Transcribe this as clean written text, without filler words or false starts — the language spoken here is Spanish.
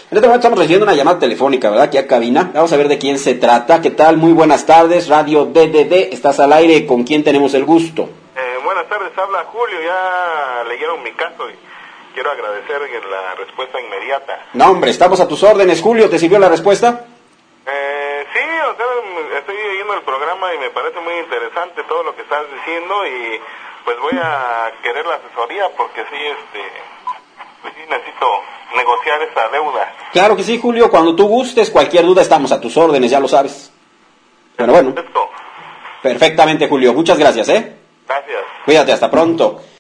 En este momento estamos recibiendo una llamada telefónica, ¿verdad? Aquí a cabina. Vamos a ver de quién se trata. ¿Qué tal? Muy buenas tardes. Radio DDD. Estás al aire. ¿Con quién tenemos el gusto? Buenas tardes. Habla Julio. Ya leyeron mi caso y quiero agradecer la respuesta inmediata. No, hombre. Estamos a tus órdenes. Julio, ¿te sirvió la respuesta? Sí, o sea, estoy leyendo el programa y me parece muy interesante todo lo que estás diciendo y pues voy a querer la asesoría porque sí, pues sí necesito negociar esa deuda. Claro que sí, Julio. Cuando tú gustes, cualquier duda estamos a tus órdenes, ya lo sabes. Pero bueno. Perfecto. Perfectamente, Julio. Muchas gracias, ¿eh? Gracias. Cuídate, hasta pronto.